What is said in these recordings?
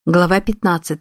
Глава 15.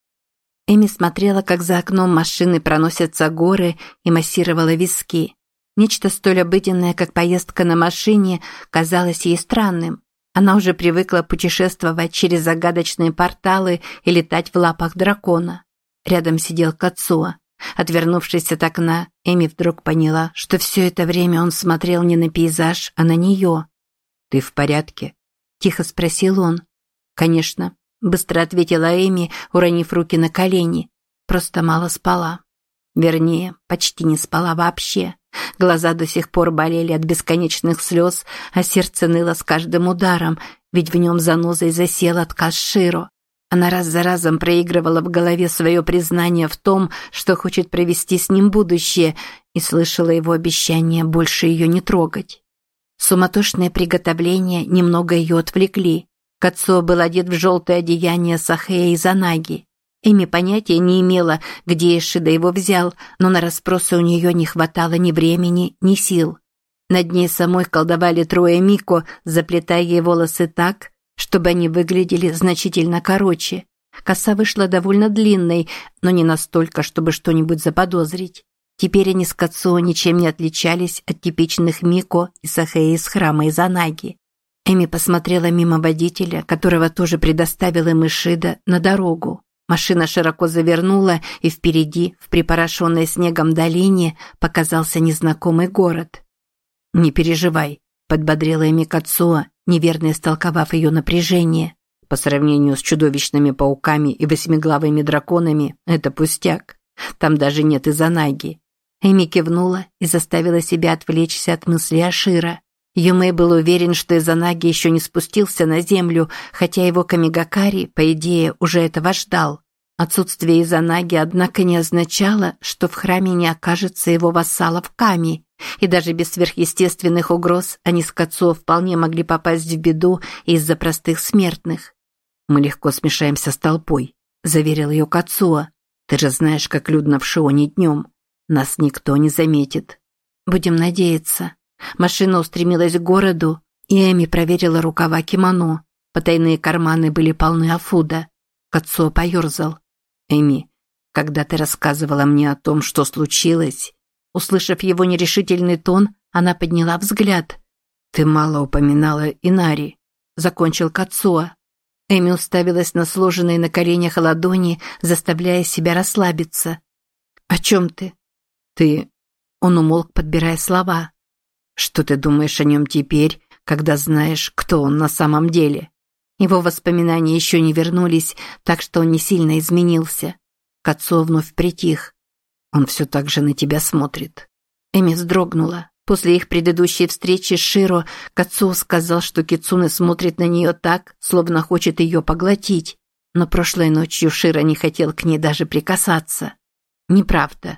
Эми смотрела, как за окном машины проносятся горы, и массировала виски. Нечто столь обыденное, как поездка на машине, казалось ей странным. Она уже привыкла путешествовать через загадочные порталы и летать в лапах дракона. Рядом сидел Кацуо. Отвернувшись от окна, Эми вдруг поняла, что все это время он смотрел не на пейзаж, а на нее. «Ты в порядке?» – тихо спросил он. «Конечно». Быстро ответила Эми, уронив руки на колени. Просто мало спала. Вернее, почти не спала вообще. Глаза до сих пор болели от бесконечных слез, а сердце ныло с каждым ударом, ведь в нем занозой засел отказ Широ. Она раз за разом проигрывала в голове свое признание в том, что хочет провести с ним будущее, и слышала его обещание больше ее не трогать. Суматошные приготовления немного ее отвлекли. Кацуо был одет в желтое одеяние Сахея из Анаги. Эми понятия не имела, где Ишида его взял, но на расспросы у нее не хватало ни времени, ни сил. Над ней самой колдовали трое Мико, заплетая ей волосы так, чтобы они выглядели значительно короче. Коса вышла довольно длинной, но не настолько, чтобы что-нибудь заподозрить. Теперь они с Кацуо ничем не отличались от типичных Мико и Сахея из храма из Анаги. Эми посмотрела мимо водителя, которого тоже предоставил им Ишида, на дорогу. Машина широко завернула, и впереди, в припорошенной снегом долине, показался незнакомый город. «Не переживай», – подбодрила Эми Кацуо, неверно истолковав ее напряжение. «По сравнению с чудовищными пауками и восьмиглавыми драконами, это пустяк. Там даже нет Изанаги». Эми кивнула и заставила себя отвлечься от мысли о Широ. Юмэй был уверен, что Изанаги еще не спустился на землю, хотя его Камигакари, по идее, уже этого ждал. Отсутствие Изанаги, однако, не означало, что в храме не окажется его вассалов Ками, и даже без сверхъестественных угроз они с Кацуо вполне могли попасть в беду из-за простых смертных. «Мы легко смешаемся с толпой», – заверил ее Кацуо. «Ты же знаешь, как людно в Шионе днем. Нас никто не заметит». «Будем надеяться». Машина устремилась к городу, и Эми проверила рукава кимоно. Потайные карманы были полны афуда. Кацуо поерзал. «Эми, когда ты рассказывала мне о том, что случилось...» Услышав его нерешительный тон, она подняла взгляд. «Ты мало упоминала Инари», — закончил Кацуо. Эми уставилась на сложенные на коленях ладони, заставляя себя расслабиться. «О чем ты?» «Ты...» Он умолк, подбирая слова. «Что ты думаешь о нем теперь, когда знаешь, кто он на самом деле?» Его воспоминания еще не вернулись, так что он не сильно изменился. Кацуо вновь притих. «Он все так же на тебя смотрит». Эми вздрогнула. После их предыдущей встречи с Широ Кацуо сказал, что Кицуне смотрит на нее так, словно хочет ее поглотить. Но прошлой ночью Широ не хотел к ней даже прикасаться. Неправда.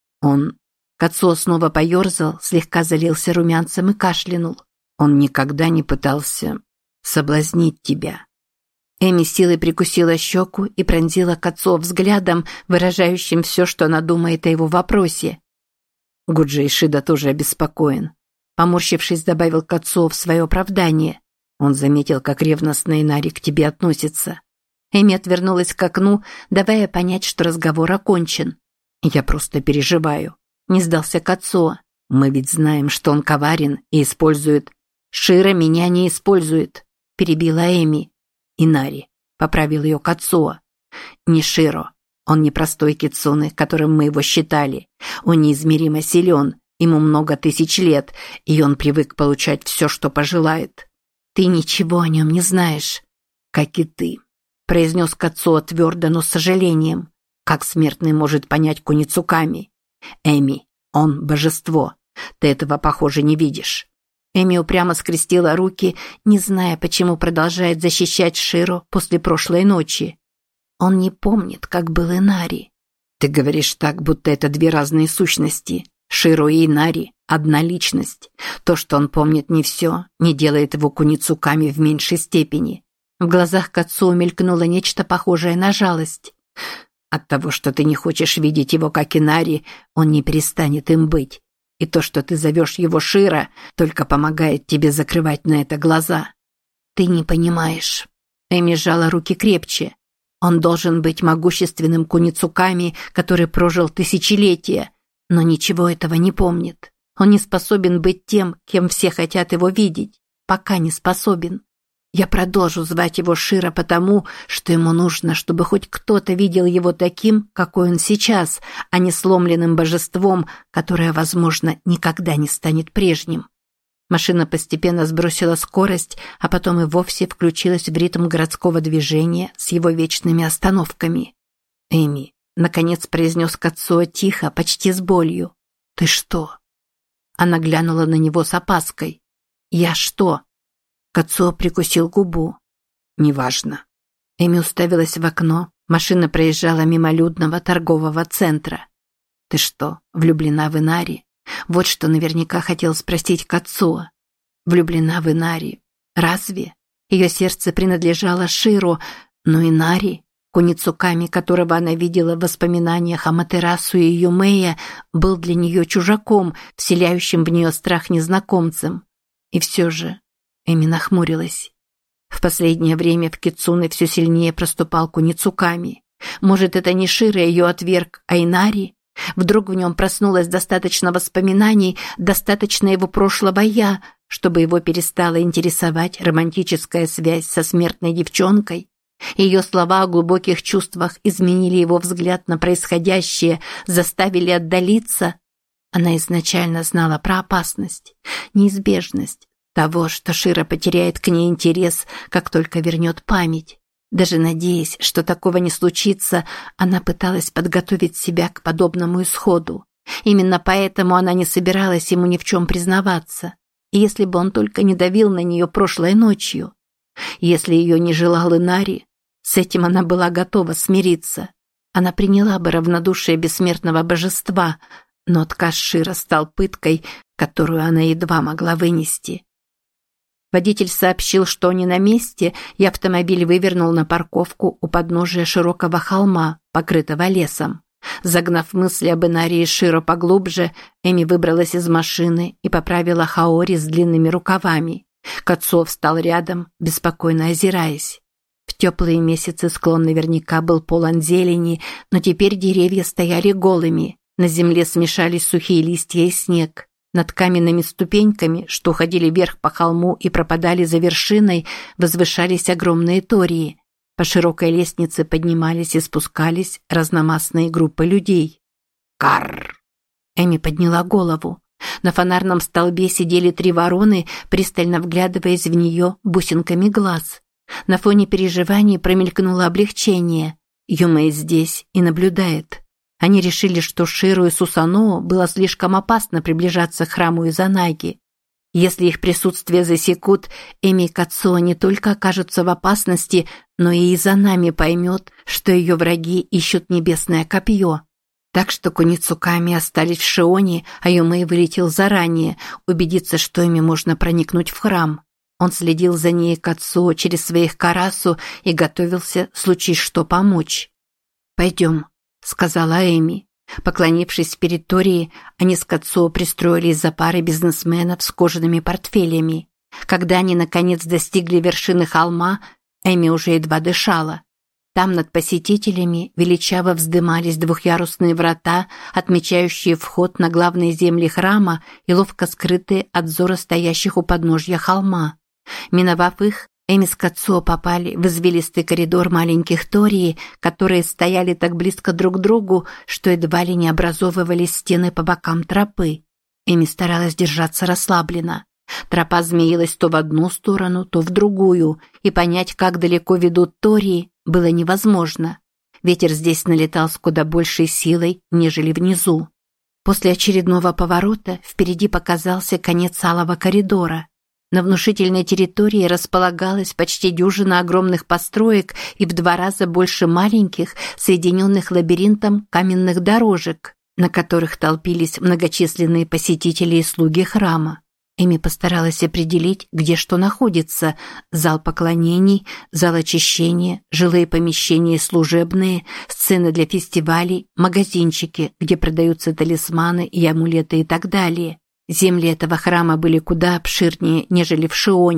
Кацуо снова поерзал, слегка залился румянцем и кашлянул. «Он никогда не пытался соблазнить тебя». Эми силой прикусила щеку и пронзила Кацуо взглядом, выражающим все, что она думает о его вопросе. Гуджи Ишида тоже обеспокоен. Поморщившись, добавил Кацуо в свое оправдание. Он заметил, как ревностно Инари к тебе относится. Эми отвернулась к окну, давая понять, что разговор окончен. «Я просто переживаю», – не сдался Кацуо. «Мы ведь знаем, что он коварен и использует...» «Широ меня не использует», – перебила Эми. «Инари», – поправил ее Кацуо. «Не Широ. Он не простой кицуне, которым мы его считали. Он неизмеримо силен, ему много тысяч лет, и он привык получать все, что пожелает». «Ты ничего о нем не знаешь, как и ты», – произнес Кацуо твердо, но с сожалением. «Как смертный может понять Куницуками? Эми, он божество. Ты этого, похоже, не видишь». Эми упрямо скрестила руки, не зная, почему продолжает защищать Широ после прошлой ночи. Он не помнит, как был Инари. «Ты говоришь так, будто это две разные сущности. Широ и Инари – одна личность. То, что он помнит не все, не делает его Куницуками в меньшей степени». В глазах Кацуо мелькнуло нечто похожее на жалость. «От того, что ты не хочешь видеть его как Инари, он не перестанет им быть. И то, что ты зовешь его Широ, только помогает тебе закрывать на это глаза». «Ты не понимаешь». Эми сжала руки крепче. Он должен быть могущественным Куницуками, который прожил тысячелетия, но ничего этого не помнит. Он не способен быть тем, кем все хотят его видеть. Пока не способен. Я продолжу звать его Широ потому, что ему нужно, чтобы хоть кто-то видел его таким, какой он сейчас, а не сломленным божеством, которое, возможно, никогда не станет прежним. Машина постепенно сбросила скорость, а потом и вовсе включилась в ритм городского движения с его вечными остановками. «Эми», — наконец произнес Кацуо тихо, почти с болью. «Ты что?» Она глянула на него с опаской. «Я что?» Кацуо прикусил губу. «Неважно». Эми уставилась в окно. Машина проезжала мимо людного торгового центра. «Ты что, влюблена в Инари?» Вот что наверняка хотел спросить Кацуо. Влюблена в Инари. Разве? Ее сердце принадлежало Широ, но Инари, Куницуками, которого она видела в воспоминаниях о Матерасу и Юмея, был для нее чужаком, вселяющим в нее страх незнакомцем. И все же Эми нахмурилась. В последнее время в Кицуне все сильнее проступал Куницуками. Может, это не Широ ее отверг, а Инари? Вдруг в нем проснулось достаточно воспоминаний, достаточно его прошлого «я», чтобы его перестала интересовать романтическая связь со смертной девчонкой. Ее слова о глубоких чувствах изменили его взгляд на происходящее, заставили отдалиться. Она изначально знала про опасность, неизбежность того, что Широ потеряет к ней интерес, как только вернет память. Даже надеясь, что такого не случится, она пыталась подготовить себя к подобному исходу. Именно поэтому она не собиралась ему ни в чем признаваться. И если бы он только не давил на нее прошлой ночью. Если ее не желал Инари, с этим она была готова смириться. Она приняла бы равнодушие бессмертного божества, но отказ Широ стал пыткой, которую она едва могла вынести. Водитель сообщил, что они на месте, и автомобиль вывернул на парковку у подножия широкого холма, покрытого лесом. Загнав мысли об Инари и Широ поглубже, Эми выбралась из машины и поправила хаори с длинными рукавами. Кацуо встал рядом, беспокойно озираясь. В теплые месяцы склон наверняка был полон зелени, но теперь деревья стояли голыми, на земле смешались сухие листья и снег. Над каменными ступеньками, что уходили вверх по холму и пропадали за вершиной, возвышались огромные тории. По широкой лестнице поднимались и спускались разномастные группы людей. «Карр!» Эми подняла голову. На фонарном столбе сидели 3 вороны, пристально вглядываясь в нее бусинками глаз. На фоне переживаний промелькнуло облегчение. Юмэй здесь и наблюдает. Они решили, что Широ и Сусаноо было слишком опасно приближаться к храму Изанаги. Если их присутствие засекут, Эми и Кацуо не только окажутся в опасности, но и Изанами поймет, что ее враги ищут небесное копье. Так что Куницуками остались в Шионе, а Юмэй вылетел заранее, убедиться, что ими можно проникнуть в храм. Он следил за ней и Кацуо через своих карасу и готовился, случись что, помочь. «Пойдем», — сказала Эми. Поклонившись перед Тории, они с Кацуо пристроились за парой бизнесменов с кожаными портфелями. Когда они, наконец, достигли вершины холма, Эми уже едва дышала. Там над посетителями величаво вздымались двухъярусные врата, отмечающие вход на главные земли храма и ловко скрытые от взора стоящих у подножья холма. Миновав их, Эми с Кацуо попали в извилистый коридор маленьких тории, которые стояли так близко друг к другу, что едва ли не образовывались стены по бокам тропы. Эми старалась держаться расслабленно. Тропа змеилась то в одну сторону, то в другую, и понять, как далеко ведут тории, было невозможно. Ветер здесь налетал с куда большей силой, нежели внизу. После очередного поворота впереди показался конец алого коридора. На внушительной территории располагалась почти дюжина огромных построек и в 2 раза больше маленьких, соединенных лабиринтом каменных дорожек, на которых толпились многочисленные посетители и слуги храма. Эми постаралась определить, где что находится: зал поклонений, зал очищения, жилые помещения и служебные, сцены для фестивалей, магазинчики, где продаются талисманы и амулеты и так далее. Земли этого храма были куда обширнее, нежели в Шионе.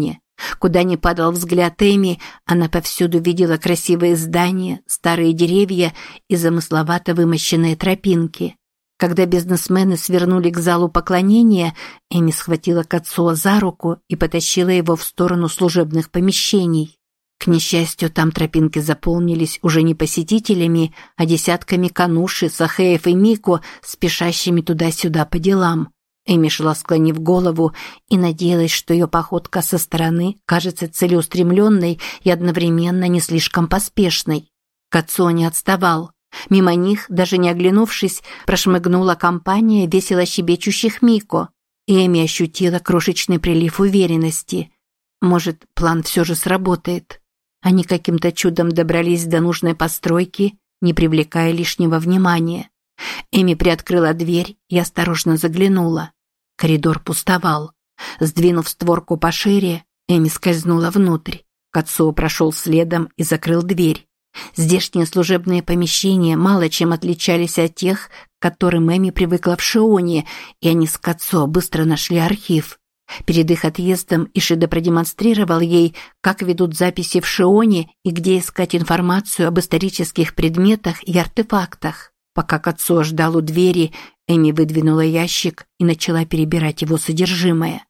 Куда ни падал взгляд Эми, она повсюду видела красивые здания, старые деревья и замысловато вымощенные тропинки. Когда бизнесмены свернули к залу поклонения, Эми схватила Кацуо за руку и потащила его в сторону служебных помещений. К несчастью, там тропинки заполнились уже не посетителями, а десятками кануши, сахеев и мико, спешащими туда-сюда по делам. Эми шла, склонив голову, и надеялась, что ее походка со стороны кажется целеустремленной и одновременно не слишком поспешной. Кацуо не отставал. Мимо них, даже не оглянувшись, прошмыгнула компания весело щебечущих мико. И Эми ощутила крошечный прилив уверенности. Может, план все же сработает. Они каким-то чудом добрались до нужной постройки, не привлекая лишнего внимания. Эми приоткрыла дверь и осторожно заглянула. Коридор пустовал. Сдвинув створку пошире, Эми скользнула внутрь. Кацуо прошел следом и закрыл дверь. Здешние служебные помещения мало чем отличались от тех, к которым Эми привыкла в Шионе, и они с Кацуо быстро нашли архив. Перед их отъездом Ишида продемонстрировал ей, как ведут записи в Шионе и где искать информацию об исторических предметах и артефактах. Пока Кацуо ждал у двери, Эми выдвинула ящик и начала перебирать его содержимое.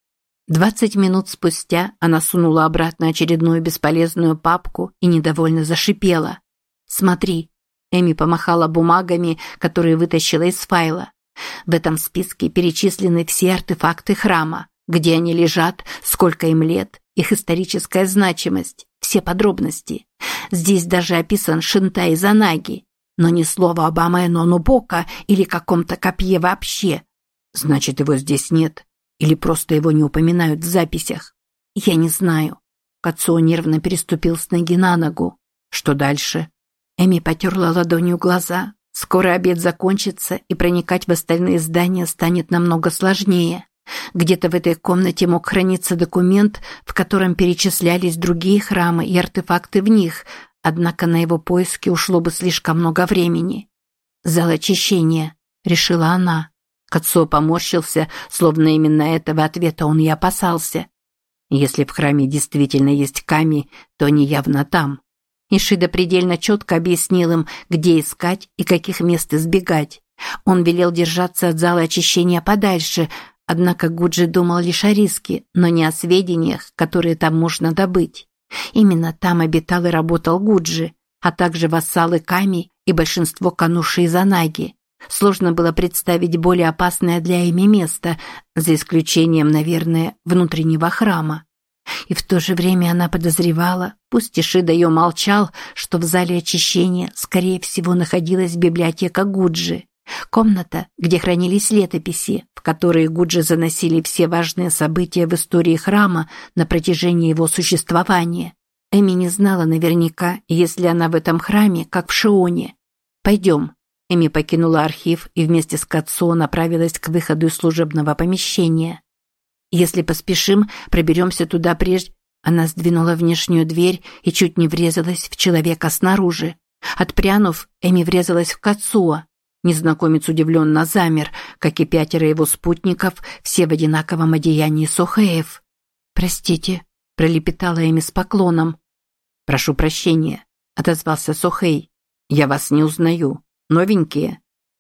20 минут спустя она сунула обратно очередную бесполезную папку и недовольно зашипела. «Смотри», – Эми помахала бумагами, которые вытащила из файла. «В этом списке перечислены все артефакты храма, где они лежат, сколько им лет, их историческая значимость, все подробности. Здесь даже описан Шинтай Занаги. Но ни слова об Амэно Нобока или каком-то копье вообще. Значит, его здесь нет. Или просто его не упоминают в записях. Я не знаю». Кацуо нервно переступил с ноги на ногу. «Что дальше?» Эми потерла ладонью глаза. Скоро обед закончится, и проникать в остальные здания станет намного сложнее. Где-то в этой комнате мог храниться документ, в котором перечислялись другие храмы и артефакты в них, однако на его поиски ушло бы слишком много времени. «Зал очищения», – решила она. Кацуо поморщился, словно именно этого ответа он и опасался. Если в храме действительно есть ками, то они явно там. Ишида предельно четко объяснил им, где искать и каких мест избегать. Он велел держаться от зала очищения подальше, однако Гуджи думал лишь о риске, но не о сведениях, которые там можно добыть. Именно там обитал и работал Гуджи, а также вассалы Ками и большинство кануши и занаги. Сложно было представить более опасное для Эми место, за исключением, наверное, внутреннего храма. И в то же время она подозревала, пусть Ишида ее молчал, что в зале очищения, скорее всего, находилась библиотека Гуджи. Комната, где хранились летописи, в которые Гуджи заносили все важные события в истории храма на протяжении его существования. Эми не знала наверняка, есть ли она в этом храме, как в Шионе. «Пойдем». Эми покинула архив и вместе с Кацуо направилась к выходу из служебного помещения. «Если поспешим, проберемся туда прежде...» Она сдвинула внешнюю дверь и чуть не врезалась в человека снаружи. Отпрянув, Эми врезалась в Кацуо. Незнакомец удивленно замер, как и 5 его спутников, все в одинаковом одеянии сохеев. «Простите», – пролепетала Эми с поклоном. «Прошу прощения», – отозвался Сохей. «Я вас не узнаю. Новенькие?»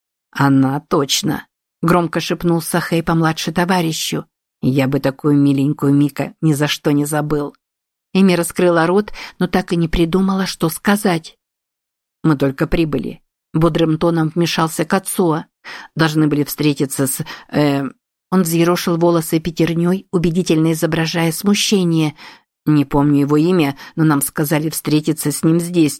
«Она точно», – громко шепнул Сохей помладше товарищу. «Я бы такую миленькую Мика ни за что не забыл». Эми раскрыла рот, но так и не придумала, что сказать. «Мы только прибыли». Бодрым тоном вмешался Кацуо. «Должны были встретиться с...» Он взъерошил волосы пятерней, убедительно изображая смущение. «Не помню его имя, но нам сказали встретиться с ним здесь.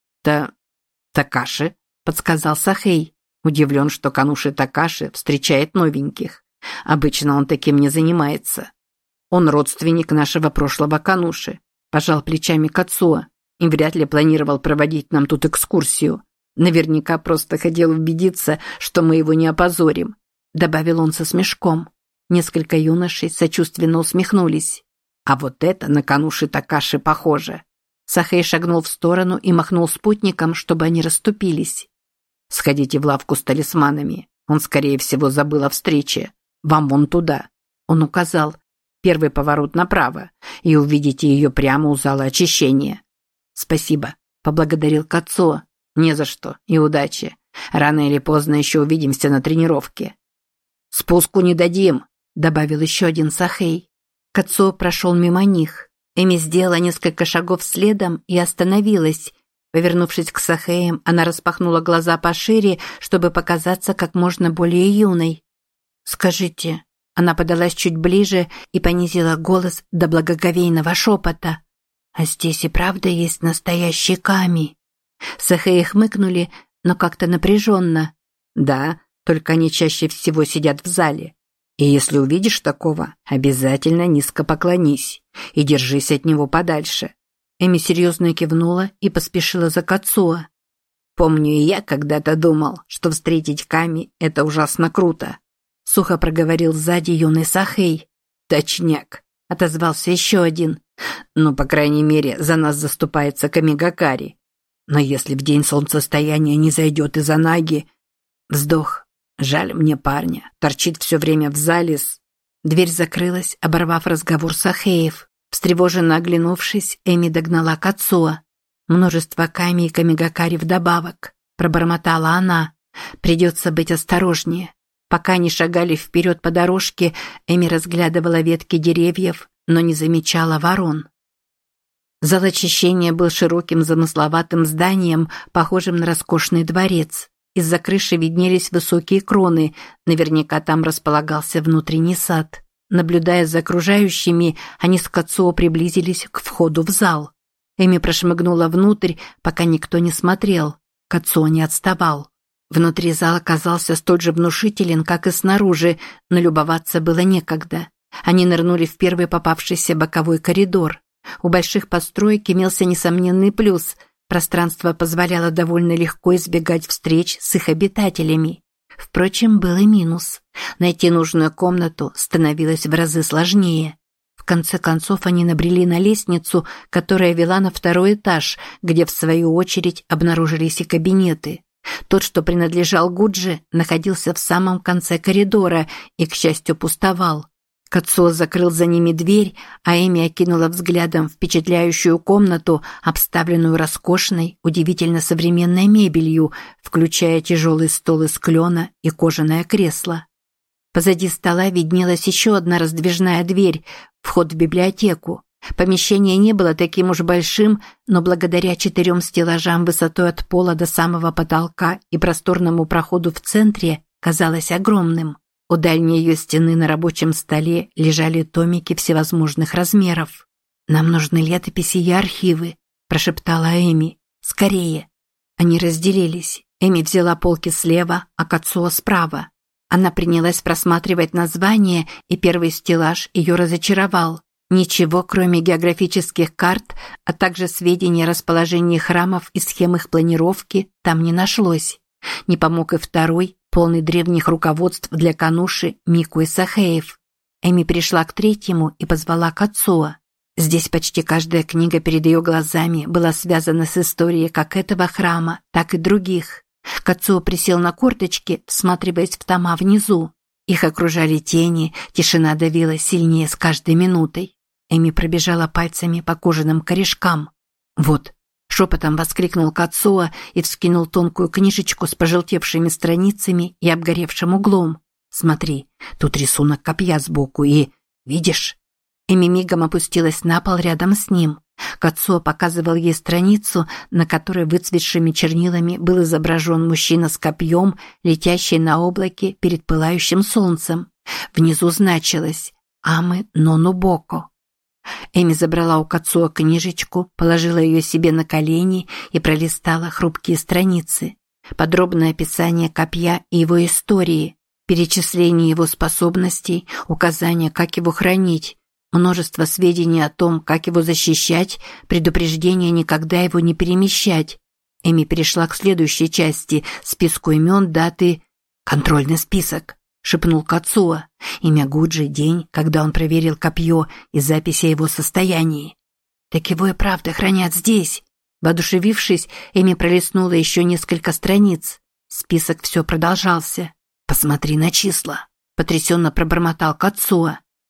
Такаши», – подсказал Сохей. Удивлен, что Кануши Такаши встречает новеньких. Обычно он таким не занимается. «Он родственник нашего прошлого Кануши», – пожал плечами Кацуо. «И вряд ли планировал проводить нам тут экскурсию. Наверняка просто хотел убедиться, что мы его не опозорим», – добавил он со смешком. Несколько юношей сочувственно усмехнулись. «А вот это на Кануши Такаши похоже». Сохей шагнул в сторону и махнул спутникам, чтобы они расступились. «Сходите в лавку с талисманами. Он, скорее всего, забыл о встрече. Вам вон туда». Он указал. Первый поворот направо, и увидите ее прямо у зала очищения». «Спасибо», – поблагодарил Кацуо. «Не за что, и удачи. Рано или поздно еще увидимся на тренировке». «Спуску не дадим», – добавил еще один Сахэй. Кацуо прошел мимо них. Эми сделала несколько шагов следом и остановилась. Повернувшись к Сахеям, она распахнула глаза пошире, чтобы показаться как можно более юной. «Скажите...» Она подалась чуть ближе и понизила голос до благоговейного шепота. «А здесь и правда есть настоящий Ками?» Сахеи хмыкнули, но как-то напряженно. «Да, только они чаще всего сидят в зале. И если увидишь такого, обязательно низко поклонись и держись от него подальше». Эми серьезно кивнула и поспешила за Кацуо. «Помню, и я когда-то думал, что встретить Ками – это ужасно круто», – сухо проговорил сзади юный Сахэй. «Точняк», – отозвался еще один. «Ну, по крайней мере, за нас заступается Камигакари. Но если в день солнцестояния не зайдет из Анаги...» Вздох. «Жаль мне парня. Торчит все время в зале с...» Дверь закрылась, оборвав разговор Сахеев. Встревоженно оглянувшись, Эми догнала Кацуо. «Множество Ками и Камигакари вдобавок», – пробормотала она. «Придется быть осторожнее». Пока они шагали вперед по дорожке, Эми разглядывала ветки деревьев, но не замечала ворон. Зал очищения был широким замысловатым зданием, похожим на роскошный дворец. Из-за крыши виднелись высокие кроны, наверняка там располагался внутренний сад. Наблюдая за окружающими, они с Кацуо приблизились к входу в зал. Эми прошмыгнула внутрь, пока никто не смотрел. Кацуо не отставал. Внутри зал оказался столь же внушителен, как и снаружи, но любоваться было некогда. Они нырнули в первый попавшийся боковой коридор. У больших построек имелся несомненный плюс – пространство позволяло довольно легко избегать встреч с их обитателями. Впрочем, был и минус. Найти нужную комнату становилось в разы сложнее. В конце концов они набрели на лестницу, которая вела на второй этаж, где в свою очередь обнаружились и кабинеты. Тот, что принадлежал Гуджи, находился в самом конце коридора и, к счастью, пустовал. Кацуо закрыл за ними дверь, а Эми окинула взглядом впечатляющую комнату, обставленную роскошной, удивительно современной мебелью, включая тяжелый стол из клена и кожаное кресло. Позади стола виднелась еще одна раздвижная дверь, вход в библиотеку. Помещение не было таким уж большим, но благодаря 4 стеллажам высотой от пола до самого потолка и просторному проходу в центре казалось огромным. У дальней ее стены на рабочем столе лежали томики всевозможных размеров. «Нам нужны летописи и архивы», – прошептала Эми. «Скорее». Они разделились. Эми взяла полки слева, а Кацуо справа. Она принялась просматривать названия, и первый стеллаж ее разочаровал. Ничего, кроме географических карт, а также сведений о расположении храмов и схем их планировки, там не нашлось. Не помог и второй, полный древних руководств для Кануши, Мику и Сахеев. Эми пришла к третьему и позвала Кацуо. Здесь почти каждая книга перед ее глазами была связана с историей как этого храма, так и других. Кацуо присел на корточки, всматриваясь в тома внизу. Их окружали тени, тишина давила сильнее с каждой минутой. Эми пробежала пальцами по кожаным корешкам. «Вот!» – шепотом воскликнул Кацуо и вскинул тонкую книжечку с пожелтевшими страницами и обгоревшим углом. «Смотри, тут рисунок копья сбоку и... Видишь?» Эми мигом опустилась на пол рядом с ним. Кацуо показывал ей страницу, на которой выцветшими чернилами был изображен мужчина с копьем, летящий на облаке перед пылающим солнцем. Внизу значилось «Аме нону боко». Эми забрала у Кацуо книжечку, положила ее себе на колени и пролистала хрупкие страницы. Подробное описание копья и его истории, перечисление его способностей, указания, как его хранить, множество сведений о том, как его защищать, предупреждение никогда его не перемещать. Эми перешла к следующей части, списку имен, даты, контрольный список. – шепнул Кацуо. Имя Гуджи, день, когда он проверил копье и записи о его состоянии. «Так его и правда хранят здесь». Воодушевившись, Эми пролистнула еще несколько страниц. Список все продолжался. «Посмотри на числа», – потрясенно пробормотал Кацуо.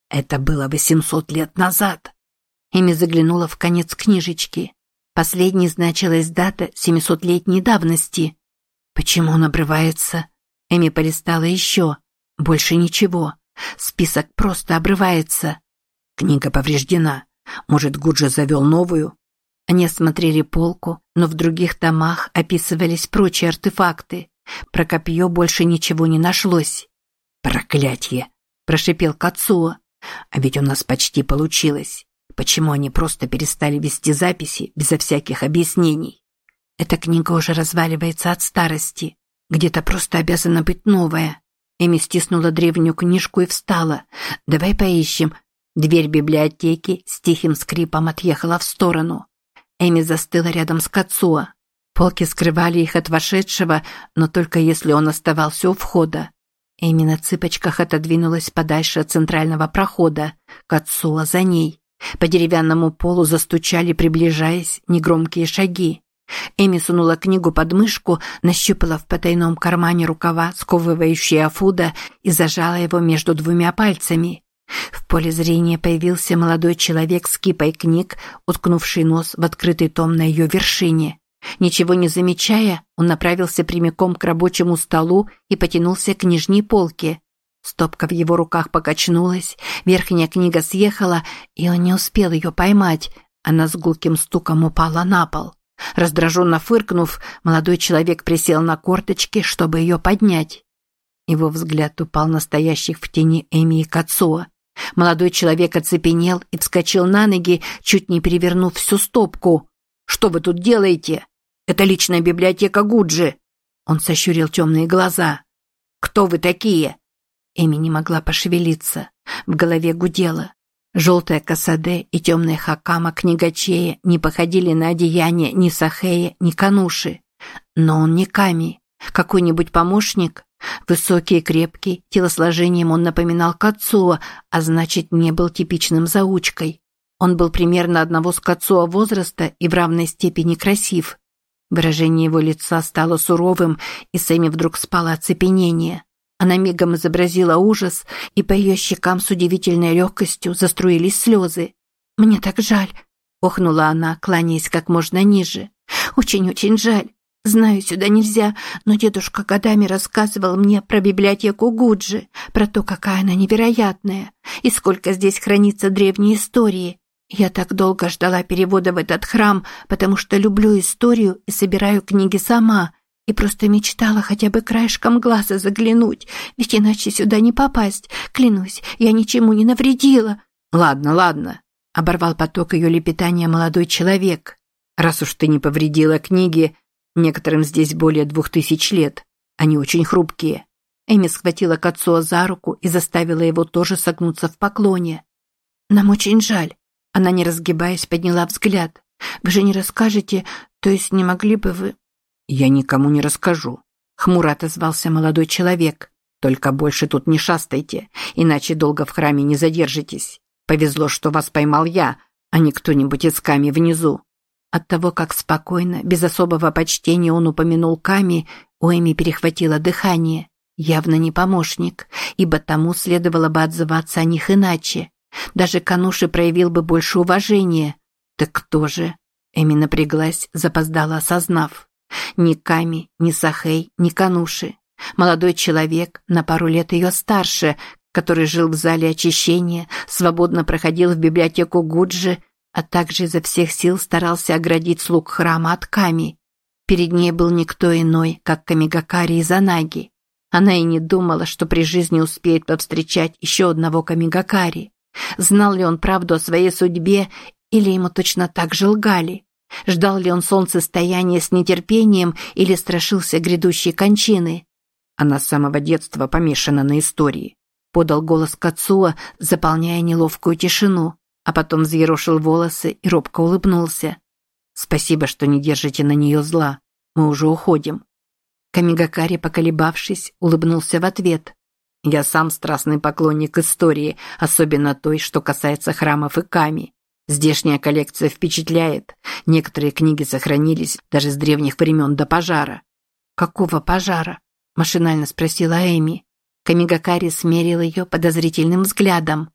Это было 800 лет назад. Эми заглянула в конец книжечки. Последней значилась дата 700-летней давности. Почему он обрывается? Эми полистала еще. Больше ничего. Список просто обрывается. Книга повреждена. Может, Гуджи завел новую? Они осмотрели полку, но в других томах описывались прочие артефакты. Про копье больше ничего не нашлось. «Проклятье!» – прошипел Кацуо. «А ведь у нас почти получилось. Почему они просто перестали вести записи безо всяких объяснений? Эта книга уже разваливается от старости. Где-то просто обязана быть новая». Эми стиснула древнюю книжку и встала. «Давай поищем». Дверь библиотеки с тихим скрипом отъехала в сторону. Эми застыла рядом с Кацуо. Полки скрывали их от вошедшего, но только если он оставался у входа. Эми на цыпочках отодвинулась подальше от центрального прохода. Кацуо за ней. По деревянному полу застучали, приближаясь, негромкие шаги. Эми сунула книгу под мышку, нащупала в потайном кармане рукава, сковывающие Афуда, и зажала его между двумя пальцами. В поле зрения появился молодой человек с кипой книг, уткнувший нос в открытый том на ее вершине. Ничего не замечая, он направился прямиком к рабочему столу и потянулся к нижней полке. Стопка в его руках покачнулась, верхняя книга съехала, и он не успел ее поймать. Она с гулким стуком упала на пол. Раздраженно фыркнув, молодой человек присел на корточки, чтобы ее поднять. Его взгляд упал на стоящих в тени Эми и Кацуо. Молодой человек оцепенел и вскочил на ноги, чуть не перевернув всю стопку. «Что вы тут делаете? Это личная библиотека Гуджи!» Он сощурил темные глаза. «Кто вы такие?» Эми не могла пошевелиться. В голове гудело. Желтая касаде и темная хакама книгачея не походили на одеяния ни Сахея, ни Кануши. Но он не Ками. Какой-нибудь помощник? Высокий и крепкий, телосложением он напоминал Кацуо, а значит, не был типичным заучкой. Он был примерно одного с Кацуо возраста и в равной степени красив. Выражение его лица стало суровым, и Сэми вдруг спало оцепенение. Она мигом изобразила ужас, и по ее щекам с удивительной легкостью заструились слезы. «Мне так жаль», – охнула она, кланяясь как можно ниже. «Очень-очень жаль. Знаю, сюда нельзя, но дедушка годами рассказывал мне про библиотеку Гуджи, про то, какая она невероятная, и сколько здесь хранится древней истории. Я так долго ждала перевода в этот храм, потому что люблю историю и собираю книги сама, и просто мечтала хотя бы краешком глаза заглянуть, ведь иначе сюда не попасть. Клянусь, я ничему не навредила». «Ладно, ладно», – оборвал поток ее лепетания молодой человек. «Раз уж ты не повредила книги, некоторым здесь более 2000 лет. Они очень хрупкие». Эми схватила Кацуо за руку и заставила его тоже согнуться в поклоне. «Нам очень жаль». Она, не разгибаясь, подняла взгляд. «Вы же не расскажете, то есть не могли бы вы...» «Я никому не расскажу», – хмуро отозвался молодой человек. «Только больше тут не шастайте, иначе долго в храме не задержитесь. Повезло, что вас поймал я, а не кто-нибудь из Ками внизу». От того, как спокойно, без особого почтения он упомянул Ками, у Эми перехватило дыхание. Явно не помощник, ибо тому следовало бы отзываться о них иначе. Даже Кануши проявил бы больше уважения. Так кто же? Эми напряглась, запоздала осознав. Ни Ками, ни Сахей, ни Кануши. Молодой человек, на пару лет ее старше, который жил в зале очищения, свободно проходил в библиотеку Гуджи, а также изо всех сил старался оградить слуг храма от Ками. Перед ней был никто иной, как Камигакари Изанаги. Она и не думала, что при жизни успеет повстречать еще одного Камигакари. Знал ли он правду о своей судьбе, или ему точно так же лгали? Ждал ли он солнцестояния с нетерпением или страшился грядущей кончины? Она с самого детства помешана на истории, подал голос Кацуо, заполняя неловкую тишину, а потом взъерошил волосы и робко улыбнулся. «Спасибо, что не держите на нее зла. Мы уже уходим». Камигакари, поколебавшись, улыбнулся в ответ. «Я сам страстный поклонник истории, особенно той, что касается храмов и Ками. Здешняя коллекция впечатляет. Некоторые книги сохранились даже с древних времен до пожара». «Какого пожара?» – машинально спросила Эми. Камигакари смерил ее подозрительным взглядом.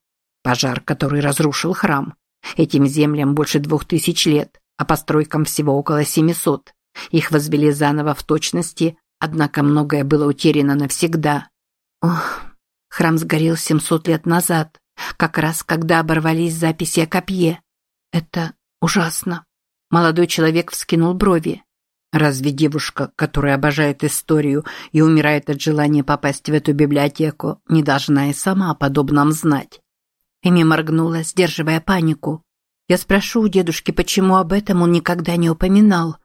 Пожар, который разрушил храм. Этим землям больше 2000 лет, а постройкам всего около 700. Их возвели заново в точности, однако многое было утеряно навсегда. Ох, храм сгорел 700 лет назад, как раз когда оборвались записи о копье. Это ужасно. Молодой человек вскинул брови. Разве девушка, которая обожает историю и умирает от желания попасть в эту библиотеку, не должна и сама о подобном знать? Эми моргнула, сдерживая панику. Я спрошу у дедушки, почему об этом он никогда не упоминал.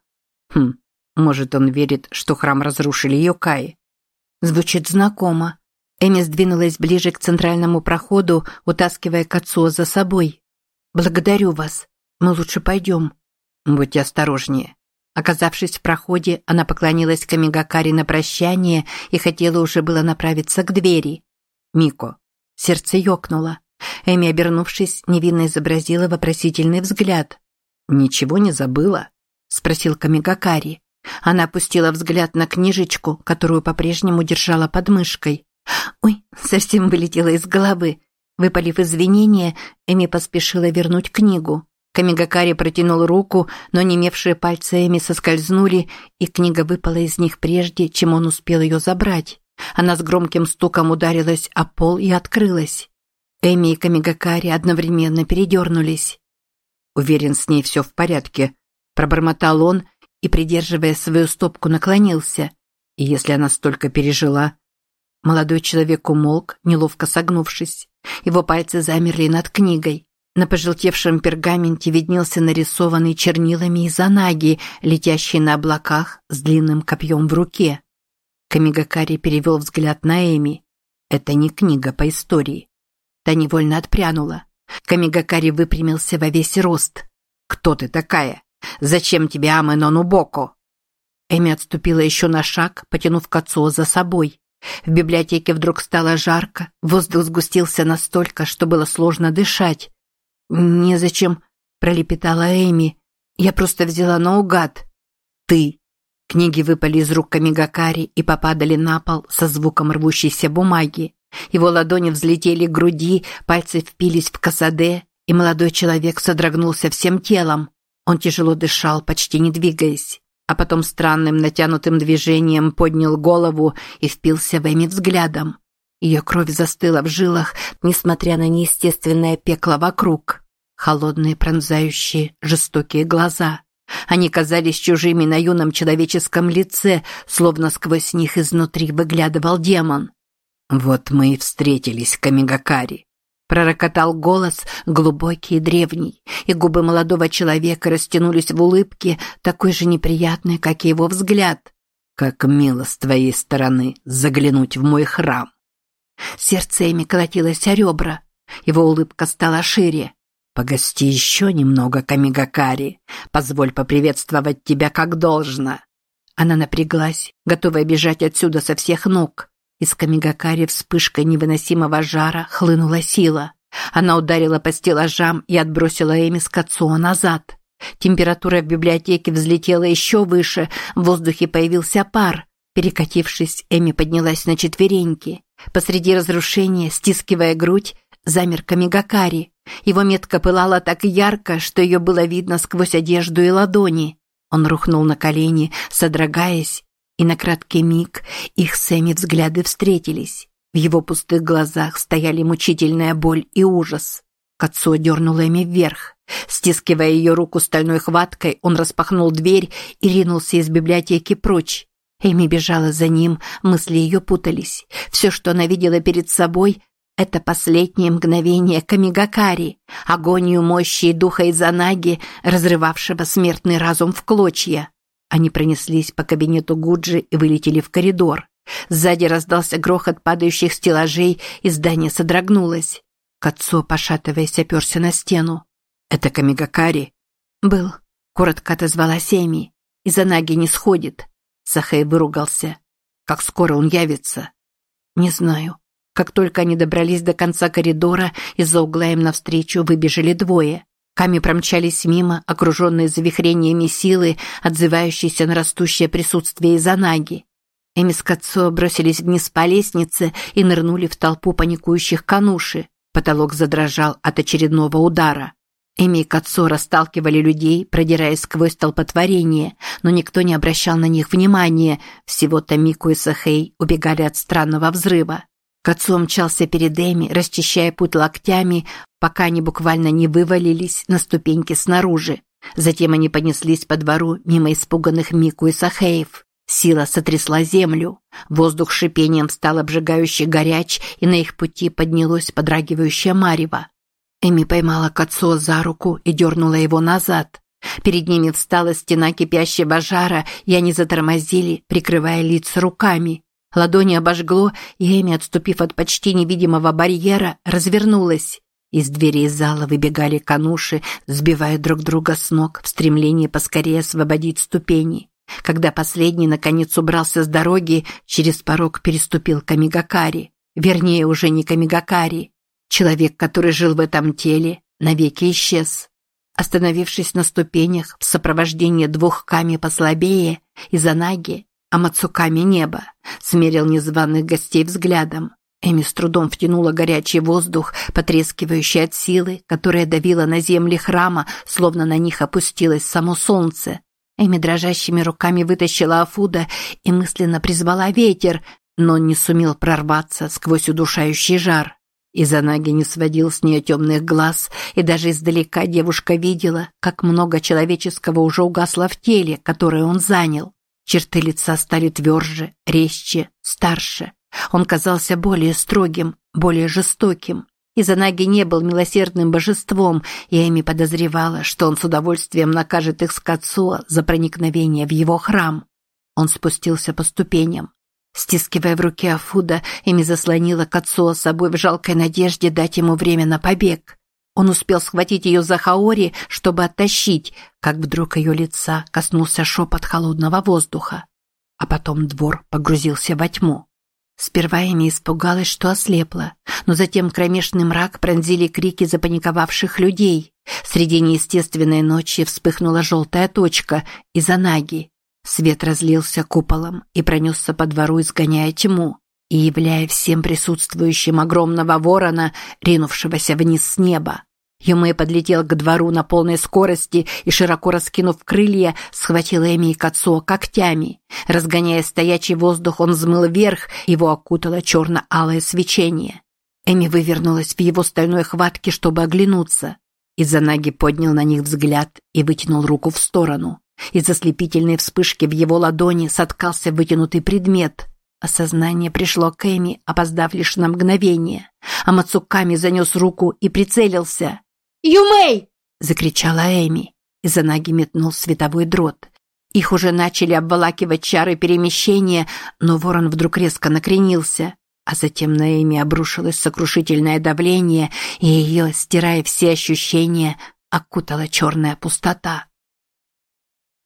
Может, он верит, что храм разрушили Йокаи. Звучит знакомо. Эми сдвинулась ближе к центральному проходу, утаскивая Кацуо за собой. «Благодарю вас. Мы лучше пойдем». «Будьте осторожнее». Оказавшись в проходе, она поклонилась Камигакаре на прощание и хотела уже было направиться к двери. «Мико». Сердце ёкнуло. Эми, обернувшись, невинно изобразила вопросительный взгляд. «Ничего не забыла?» – спросил Камигакари. Она опустила взгляд на книжечку, которую по-прежнему держала под мышкой. «Ой, совсем вылетела из головы». Выпалив извинения, Эми поспешила вернуть книгу. Камигакари протянул руку, но онемевшие пальцы Эми соскользнули, и книга выпала из них прежде, чем он успел ее забрать. Она с громким стуком ударилась о пол и открылась. Эми и Камигакари одновременно передернулись. «Уверен, с ней все в порядке», – пробормотал он и, придерживая свою стопку, наклонился. «И если она столько пережила...» Молодой человек умолк, неловко согнувшись. Его пальцы замерли над книгой. На пожелтевшем пергаменте виднелся нарисованный чернилами Изанаги, летящий на облаках с длинным копьем в руке. Камигакари перевел взгляд на Эми. «Это не книга по истории». Та невольно отпрянула. Камигакари выпрямился во весь рост. «Кто ты такая? Зачем тебе Аме но Нубоко?» Эми отступила еще на шаг, потянув Кацуо за собой. В библиотеке вдруг стало жарко, воздух сгустился настолько, что было сложно дышать. «Незачем», – пролепетала Эми. «Я просто взяла наугад». «Ты». Книги выпали из рук Камигакари и попадали на пол со звуком рвущейся бумаги. Его ладони взлетели к груди, пальцы впились в косаде, и молодой человек содрогнулся всем телом. Он тяжело дышал, почти не двигаясь, а потом странным натянутым движением поднял голову и впился в Эми взглядом. Ее кровь застыла в жилах, несмотря на неестественное пекло вокруг. Холодные, пронзающие, жестокие глаза. Они казались чужими на юном человеческом лице, словно сквозь них изнутри выглядывал демон. «Вот мы и встретились, Камигакари», – пророкотал голос, глубокий и древний, и губы молодого человека растянулись в улыбке, такой же неприятной, как и его взгляд. «Как мило с твоей стороны заглянуть в мой храм». Сердце Эми колотилось о ребра. Его улыбка стала шире. «Погости еще немного, Камигакари. Позволь поприветствовать тебя как должно». Она напряглась, готовая бежать отсюда со всех ног. Из Камигакари вспышкой невыносимого жара хлынула сила. Она ударила по стеллажам и отбросила Эми с Кацуо назад. Температура в библиотеке взлетела еще выше, в воздухе появился пар. Перекатившись, Эми поднялась на четвереньки. Посреди разрушения, стискивая грудь, замер Камигакари. Его метка пылала так ярко, что ее было видно сквозь одежду и ладони. Он рухнул на колени, содрогаясь, и на краткий миг их с Эми взгляды встретились. В его пустых глазах стояли мучительная боль и ужас. Кацуо дернул Эми вверх. Стискивая ее руку стальной хваткой, он распахнул дверь и ринулся из библиотеки прочь. Эми бежала за ним, мысли ее путались. Все, что она видела перед собой, это последнее мгновение Камигакари, агонию мощи и духа Изанаги, разрывавшего смертный разум в клочья. Они пронеслись по кабинету Гуджи и вылетели в коридор. Сзади раздался грохот падающих стеллажей, и здание содрогнулось. Кацуо, пошатываясь, оперся на стену. «Это Камигакари?» «Был», — коротко отозвалась Эми. «Изанаги не сходит». Сахэй выругался. «Как скоро он явится?» «Не знаю». Как только они добрались до конца коридора, из-за угла им навстречу выбежали двое. Ками промчались мимо, окруженные завихрениями силы, отзывающиеся на растущее присутствие Изанаги. Эми с Кацуо бросились вниз по лестнице и нырнули в толпу паникующих кануши. Потолок задрожал от очередного удара. Эми и Кацо расталкивали людей, продираясь сквозь столпотворение, но никто не обращал на них внимания, всего-то Мику и Сахей убегали от странного взрыва. Кацо мчался перед Эми, расчищая путь локтями, пока они буквально не вывалились на ступеньки снаружи. Затем они понеслись по двору мимо испуганных Мику и Сахеев. Сила сотрясла землю. Воздух шипением стал обжигающе горяч, и на их пути поднялось подрагивающее марево. Эми поймала Кацо за руку и дернула его назад. Перед ними встала стена кипящего жара, и они затормозили, прикрывая лица руками. Ладони обожгло, и Эми, отступив от почти невидимого барьера, развернулась. Из дверей зала выбегали кануши, сбивая друг друга с ног в стремлении поскорее освободить ступени. Когда последний наконец убрался с дороги, через порог переступил Камигакари. Вернее, уже не Камигакари. Человек, который жил в этом теле, навеки исчез. Остановившись на ступенях в сопровождении двух Ками послабее, Изанаги, а Мацуками неба, смерил незваных гостей взглядом. Эми с трудом втянула горячий воздух, потрескивающий от силы, которая давила на земли храма, словно на них опустилось само солнце. Эми дрожащими руками вытащила Афуда и мысленно призвала ветер, но он не сумел прорваться сквозь удушающий жар. Изанаги не сводил с нее темных глаз, и даже издалека девушка видела, как много человеческого уже угасло в теле, которое он занял. Черты лица стали тверже, резче, старше. Он казался более строгим, более жестоким. Изанаги не был милосердным божеством, и Эми подозревала, что он с удовольствием накажет их с Кацуо за проникновение в его храм. Он спустился по ступеням. Стискивая в руке Афуда, Эми заслонила Кацуо собой в жалкой надежде дать ему время на побег. Он успел схватить ее за хаори, чтобы оттащить, как вдруг ее лица коснулся шепот холодного воздуха. А потом двор погрузился во тьму. Сперва Эми испугалась, что ослепла, но затем кромешный мрак пронзили крики запаниковавших людей. Среди неестественной ночи вспыхнула желтая точка Изанаги. Свет разлился куполом и пронесся по двору, изгоняя тьму и являя всем присутствующим огромного ворона, ринувшегося вниз с неба. Юмэ подлетел к двору на полной скорости и, широко раскинув крылья, схватил Эми и Кацуо когтями. Разгоняя стоячий воздух, он взмыл вверх, его окутало черно-алое свечение. Эми вывернулась в его стальной хватке, чтобы оглянуться. Изанаги поднял на них взгляд и вытянул руку в сторону. Из ослепительной вспышки в его ладони соткался вытянутый предмет. Осознание пришло к Эми, опоздав лишь на мгновение. А Мацуками занес руку и прицелился. «Юмэй!» – закричала Эми. Изанаги метнул световой дрот. Их уже начали обволакивать чары перемещения, но ворон вдруг резко накренился. А затем на Эми обрушилось сокрушительное давление, и ее, стирая все ощущения, окутала черная пустота.